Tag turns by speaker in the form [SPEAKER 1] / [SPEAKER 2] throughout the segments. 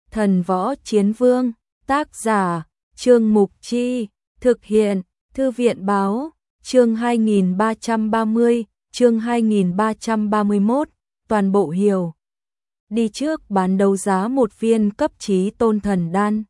[SPEAKER 1] Thần Võ Chiến Vương, tác giả, Trương Mục Chi, thực hiện, Thư viện Báo, chương 2330, chương 2331, toàn bộ hiểu. Đi trước bán đấu giá một viên cấp chí tôn thần đan.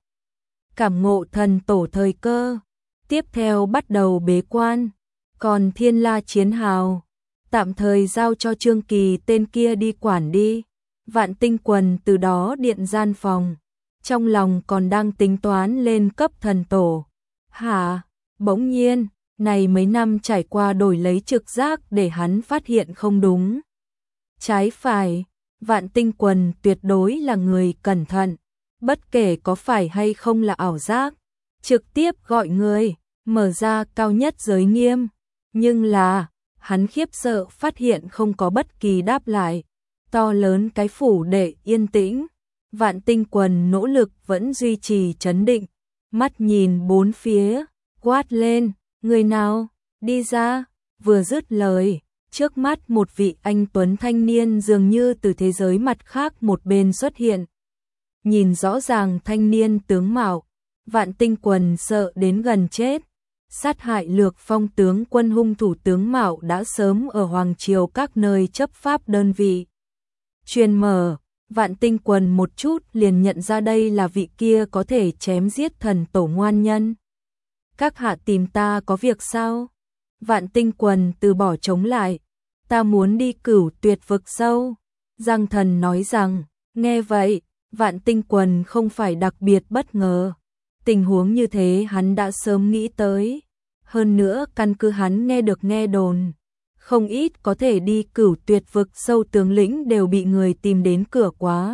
[SPEAKER 1] Cảm ngộ thần tổ thời cơ. Tiếp theo bắt đầu bế quan. Còn Thiên La Chiến Hào, tạm thời giao cho Trương Kỳ tên kia đi quản đi. Vạn Tinh Quần từ đó điện gian phòng. Trong lòng còn đang tính toán lên cấp thần tổ. Hả? Bỗng nhiên, này mấy năm trải qua đổi lấy trực giác để hắn phát hiện không đúng. Trái phải, Vạn Tinh Quần tuyệt đối là người cẩn thận. Bất kể có phải hay không là ảo giác. Trực tiếp gọi người, mở ra cao nhất giới nghiêm. Nhưng là, hắn khiếp sợ phát hiện không có bất kỳ đáp lại. To lớn cái phủ để yên tĩnh. Vạn Tinh Quần nỗ lực vẫn duy trì trấn định. Mắt nhìn bốn phía, quát lên, người nào, đi ra. Vừa dứt lời, trước mắt một vị anh tuấn thanh niên dường như từ thế giới mặt khác một bên xuất hiện. Nhìn rõ ràng thanh niên tướng mạo, Vạn Tinh Quần sợ đến gần chết. Sát hại Lược Phong tướng quân hung thủ tướng mạo đã sớm ở Hoàng Triều các nơi chấp pháp đơn vị. Truyền mở, Vạn Tinh Quần một chút liền nhận ra đây là vị kia có thể chém giết thần tổ ngoan nhân. Các hạ tìm ta có việc sao? Vạn Tinh Quần từ bỏ chống lại. Ta muốn đi Cửu Tuyệt vực sâu. Giang Thần nói rằng, nghe vậy, Vạn Tinh Quần không phải đặc biệt bất ngờ. Tình huống như thế hắn đã sớm nghĩ tới. Hơn nữa căn cứ hắn nghe được nghe đồn. Không ít có thể đi Cửu Tuyệt vực sâu tướng lĩnh đều bị người tìm đến cửa quá.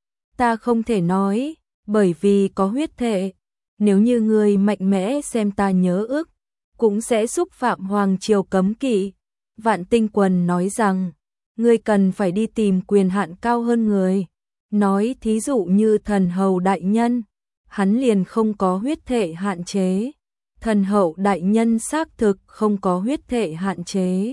[SPEAKER 1] Ta không thể nói, bởi vì có huyết thệ. Nếu như người mạnh mẽ xem ta nhớ ước, cũng sẽ xúc phạm Hoàng Triều cấm kỵ. Vạn Tinh Quần nói rằng, ngươi cần phải đi tìm quyền hạn cao hơn người. Nói thí dụ như thần hầu đại nhân, hắn liền không có huyết thệ hạn chế. Thần hậu đại nhân xác thực không có huyết thệ hạn chế.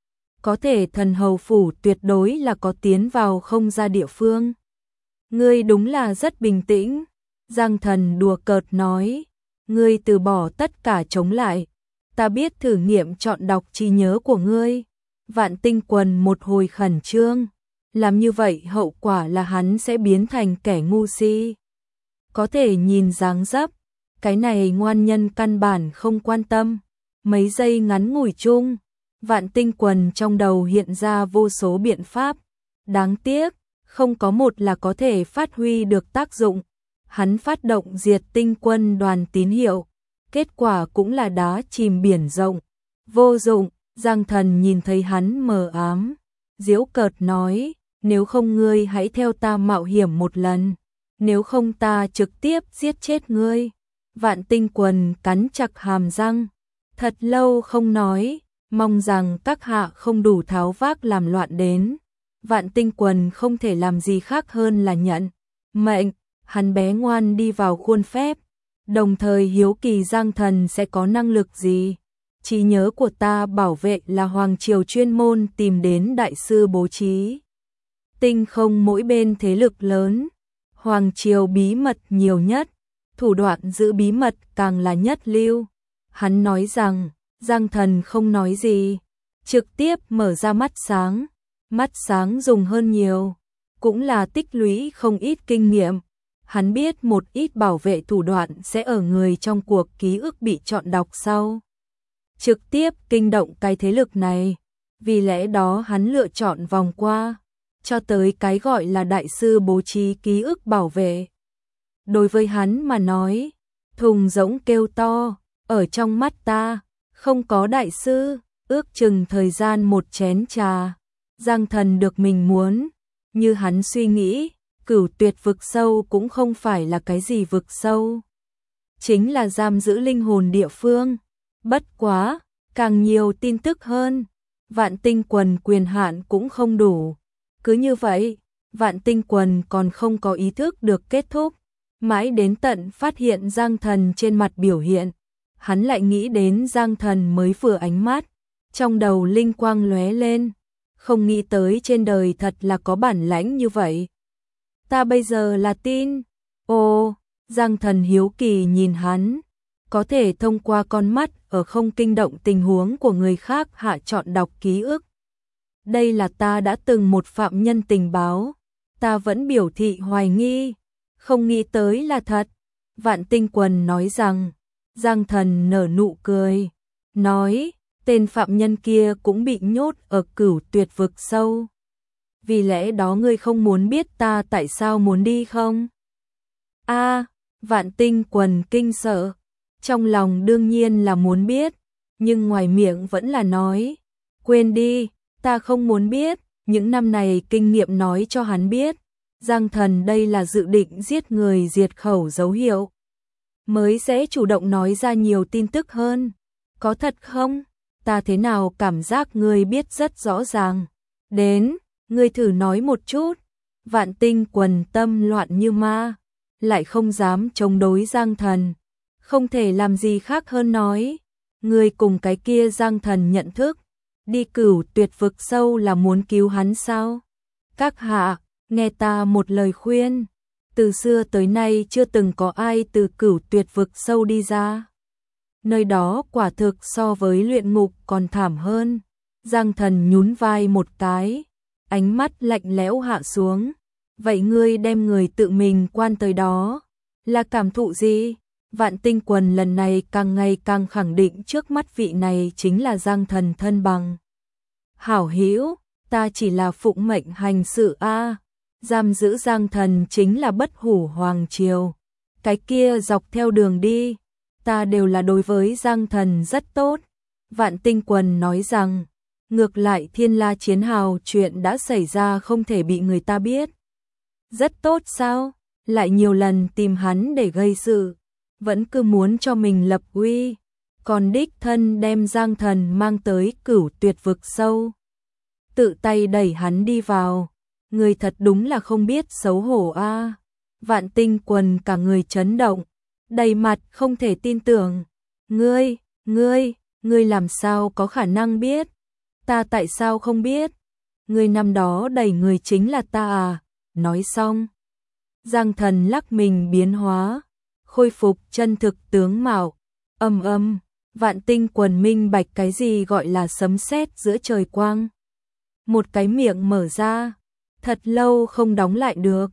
[SPEAKER 1] Có thể thần hầu phủ tuyệt đối là có tiến vào không ra địa phương. Ngươi đúng là rất bình tĩnh. Giang Thần đùa cợt nói, ngươi từ bỏ tất cả chống lại. Ta biết thử nghiệm chọn đọc trí nhớ của ngươi. Vạn Tinh Quần một hồi khẩn trương. Làm như vậy hậu quả là hắn sẽ biến thành kẻ ngu si. Có thể nhìn dáng dấp, cái này ngoan nhân căn bản không quan tâm. Mấy giây ngắn ngủi chung, Vạn Tinh Quần trong đầu hiện ra vô số biện pháp. Đáng tiếc, không có một là có thể phát huy được tác dụng. Hắn phát động diệt tinh quân đoàn tín hiệu. Kết quả cũng là đá chìm biển rộng. Vô dụng, Giang Thần nhìn thấy hắn mờ ám. Giễu cợt nói, nếu không ngươi hãy theo ta mạo hiểm một lần. Nếu không ta trực tiếp giết chết ngươi. Vạn Tinh Quần cắn chặt hàm răng. Thật lâu không nói, mong rằng các hạ không đủ tháo vác làm loạn đến. Vạn Tinh Quần không thể làm gì khác hơn là nhận mệnh. Hắn bé ngoan đi vào khuôn phép. Đồng thời hiếu kỳ Giang Thần sẽ có năng lực gì. Trí nhớ của ta bảo vệ là Hoàng Triều chuyên môn tìm đến đại sư bố trí. Tinh không mỗi bên thế lực lớn. Hoàng Triều bí mật nhiều nhất. Thủ đoạn giữ bí mật càng là nhất lưu. Hắn nói rằng, Giang Thần không nói gì. Trực tiếp mở ra mắt sáng. Mắt sáng dùng hơn nhiều. Cũng là tích lũy không ít kinh nghiệm. Hắn biết một ít bảo vệ thủ đoạn sẽ ở người trong cuộc ký ức bị chọn đọc sau. Trực tiếp kinh động cái thế lực này. Vì lẽ đó hắn lựa chọn vòng qua. Cho tới cái gọi là đại sư bố trí ký ức bảo vệ. Đối với hắn mà nói, thùng rỗng kêu to, ở trong mắt ta, không có đại sư, ước chừng thời gian một chén trà. Giang Thần được mình muốn, như hắn suy nghĩ, Cửu Tuyệt vực sâu cũng không phải là cái gì vực sâu. Chính là giam giữ linh hồn địa phương. Bất quá, càng nhiều tin tức hơn. Vạn Tinh Quần quyền hạn cũng không đủ. Cứ như vậy, Vạn Tinh Quần còn không có ý thức được kết thúc. Mãi đến tận phát hiện Giang Thần trên mặt biểu hiện. Hắn lại nghĩ đến Giang Thần mới vừa ánh mắt. Trong đầu linh quang lóe lên. Không nghĩ tới trên đời thật là có bản lãnh như vậy. Ta bây giờ là tin. Ô, Giang Thần hiếu kỳ nhìn hắn, có thể thông qua con mắt ở không kinh động tình huống của người khác hạ chọn đọc ký ức. Đây là ta đã từng một phạm nhân tình báo, ta vẫn biểu thị hoài nghi, không nghĩ tới là thật. Vạn Tinh Quần nói rằng, Giang Thần nở nụ cười, nói, tên phạm nhân kia cũng bị nhốt ở Cửu Tuyệt vực sâu. Vì lẽ đó ngươi không muốn biết ta tại sao muốn đi không? A, Vạn Tinh Quần kinh sợ, trong lòng đương nhiên là muốn biết, nhưng ngoài miệng vẫn là nói, quên đi, ta không muốn biết. Những năm này kinh nghiệm nói cho hắn biết, Giang Thần đây là dự định giết người diệt khẩu dấu hiệu, mới sẽ chủ động nói ra nhiều tin tức hơn. Có thật không? Ta thế nào cảm giác ngươi biết rất rõ ràng. Đến, ngươi thử nói một chút. Vạn Tinh Quần tâm loạn như ma, lại không dám chống đối Giang Thần, không thể làm gì khác hơn nói, ngươi cùng cái kia Giang Thần nhận thức, đi Cửu Tuyệt vực sâu là muốn cứu hắn sao? Các hạ, nghe ta một lời khuyên, từ xưa tới nay chưa từng có ai từ Cửu Tuyệt vực sâu đi ra. Nơi đó quả thực so với luyện ngục còn thảm hơn. Giang Thần nhún vai một cái, ánh mắt lạnh lẽo hạ xuống. Vậy ngươi đem người tự mình quan tới đó, là cảm thụ gì? Vạn Tinh Quần lần này càng ngày càng khẳng định trước mắt vị này chính là Giang Thần thân bằng. Hảo hữu, ta chỉ là phụng mệnh hành sự a. Giam giữ Giang Thần chính là Bất Hủ Hoàng Triều. Cái kia dọc theo đường đi, ta đều là đối với Giang Thần rất tốt. Vạn Tinh Quần nói rằng, ngược lại Thiên La Chiến Hào chuyện đã xảy ra không thể bị người ta biết. Rất tốt sao? Lại nhiều lần tìm hắn để gây sự, vẫn cứ muốn cho mình lập uy, còn đích thân đem Giang Thần mang tới Cửu Tuyệt vực sâu, tự tay đẩy hắn đi vào. Người thật đúng là không biết xấu hổ a. Vạn Tinh Quần cả người chấn động, đầy mặt không thể tin tưởng. Ngươi làm sao có khả năng biết? Ta tại sao không biết? Ngươi năm đó đẩy người chính là ta à? Nói xong, Giang Thần lắc mình biến hóa, khôi phục chân thực tướng mạo. Vạn Tinh Quần minh bạch cái gì gọi là sấm sét giữa trời quang. Một cái miệng mở ra, thật lâu không đóng lại được.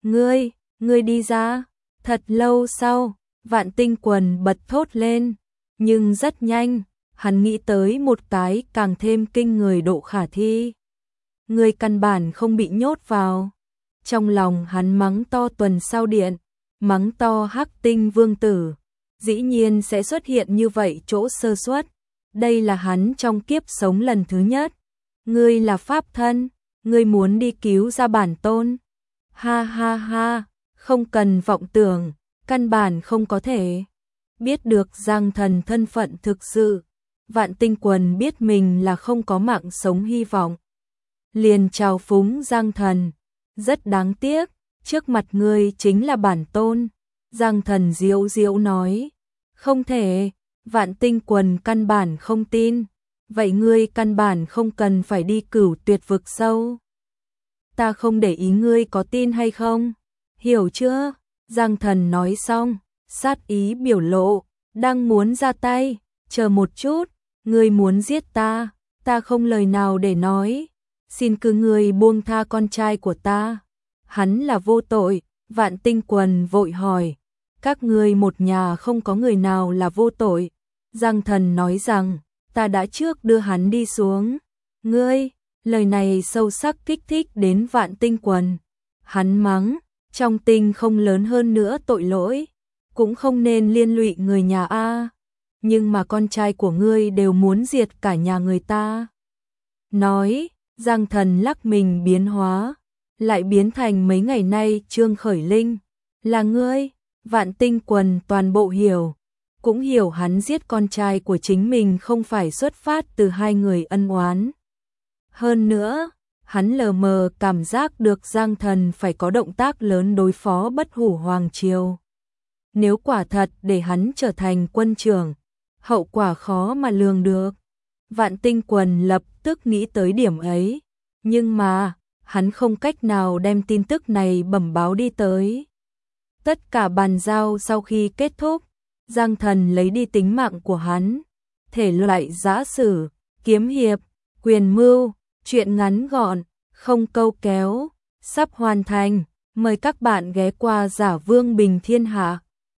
[SPEAKER 1] Ngươi đi ra. Thật lâu sau, Vạn Tinh Quần bật thốt lên, nhưng rất nhanh, hắn nghĩ tới một cái càng thêm kinh người độ khả thi. Ngươi căn bản không bị nhốt vào. Trong lòng hắn mắng to Tuần Sao Điện, mắng to Hắc Tinh Vương Tử, dĩ nhiên sẽ xuất hiện như vậy chỗ sơ suất. Đây là hắn trong kiếp sống lần thứ nhất. Ngươi là pháp thân, ngươi muốn đi cứu ra bản tôn. Ha ha ha, không cần vọng tưởng, căn bản không có thể. Biết được Giang Thần thân phận thực sự, Vạn Tinh Quần biết mình là không có mạng sống hy vọng, liền chào phúng Giang Thần. Rất đáng tiếc, trước mặt ngươi chính là bản tôn. Giang Thần diễu diễu nói, không thể. Vạn Tinh Quần căn bản không tin. Vậy ngươi căn bản không cần phải đi Cửu Tuyệt vực sâu. Ta không để ý ngươi có tin hay không, hiểu chưa? Giang Thần nói xong, sát ý biểu lộ, đang muốn ra tay. Chờ một chút, ngươi muốn giết ta, ta không lời nào để nói. Xin cứ ngươi buông tha con trai của ta. Hắn là vô tội. Vạn Tinh Quần vội hỏi, các ngươi một nhà không có người nào là vô tội. Giang Thần nói rằng, ta đã trước đưa hắn đi xuống. Ngươi, lời này sâu sắc kích thích đến Vạn Tinh Quần. Hắn mắng, trong tinh không lớn hơn nữa tội lỗi, cũng không nên liên lụy người nhà a. Nhưng mà con trai của ngươi đều muốn diệt cả nhà người ta. Nói, Giang Thần lắc mình biến hóa, lại biến thành mấy ngày nay Trương Khởi Linh. Là ngươi? Vạn Tinh Quần toàn bộ hiểu, cũng hiểu hắn giết con trai của chính mình không phải xuất phát từ hai người ân oán. Hơn nữa, hắn lờ mờ cảm giác được Giang Thần phải có động tác lớn đối phó Bất Hủ Hoàng Triều. Nếu quả thật để hắn trở thành quân trưởng, hậu quả khó mà lường được. Vạn Tinh Quần lập tức nghĩ tới điểm ấy, nhưng mà, hắn không cách nào đem tin tức này bẩm báo đi tới Tất cả bàn giao sau khi kết thúc, Giang Thần lấy đi tính mạng của hắn. Thể loại giã sử, kiếm hiệp, quyền mưu, truyện ngắn gọn, không câu kéo, sắp hoàn thành. Mời các bạn ghé qua Giả Vương Bình Thiên Hạ.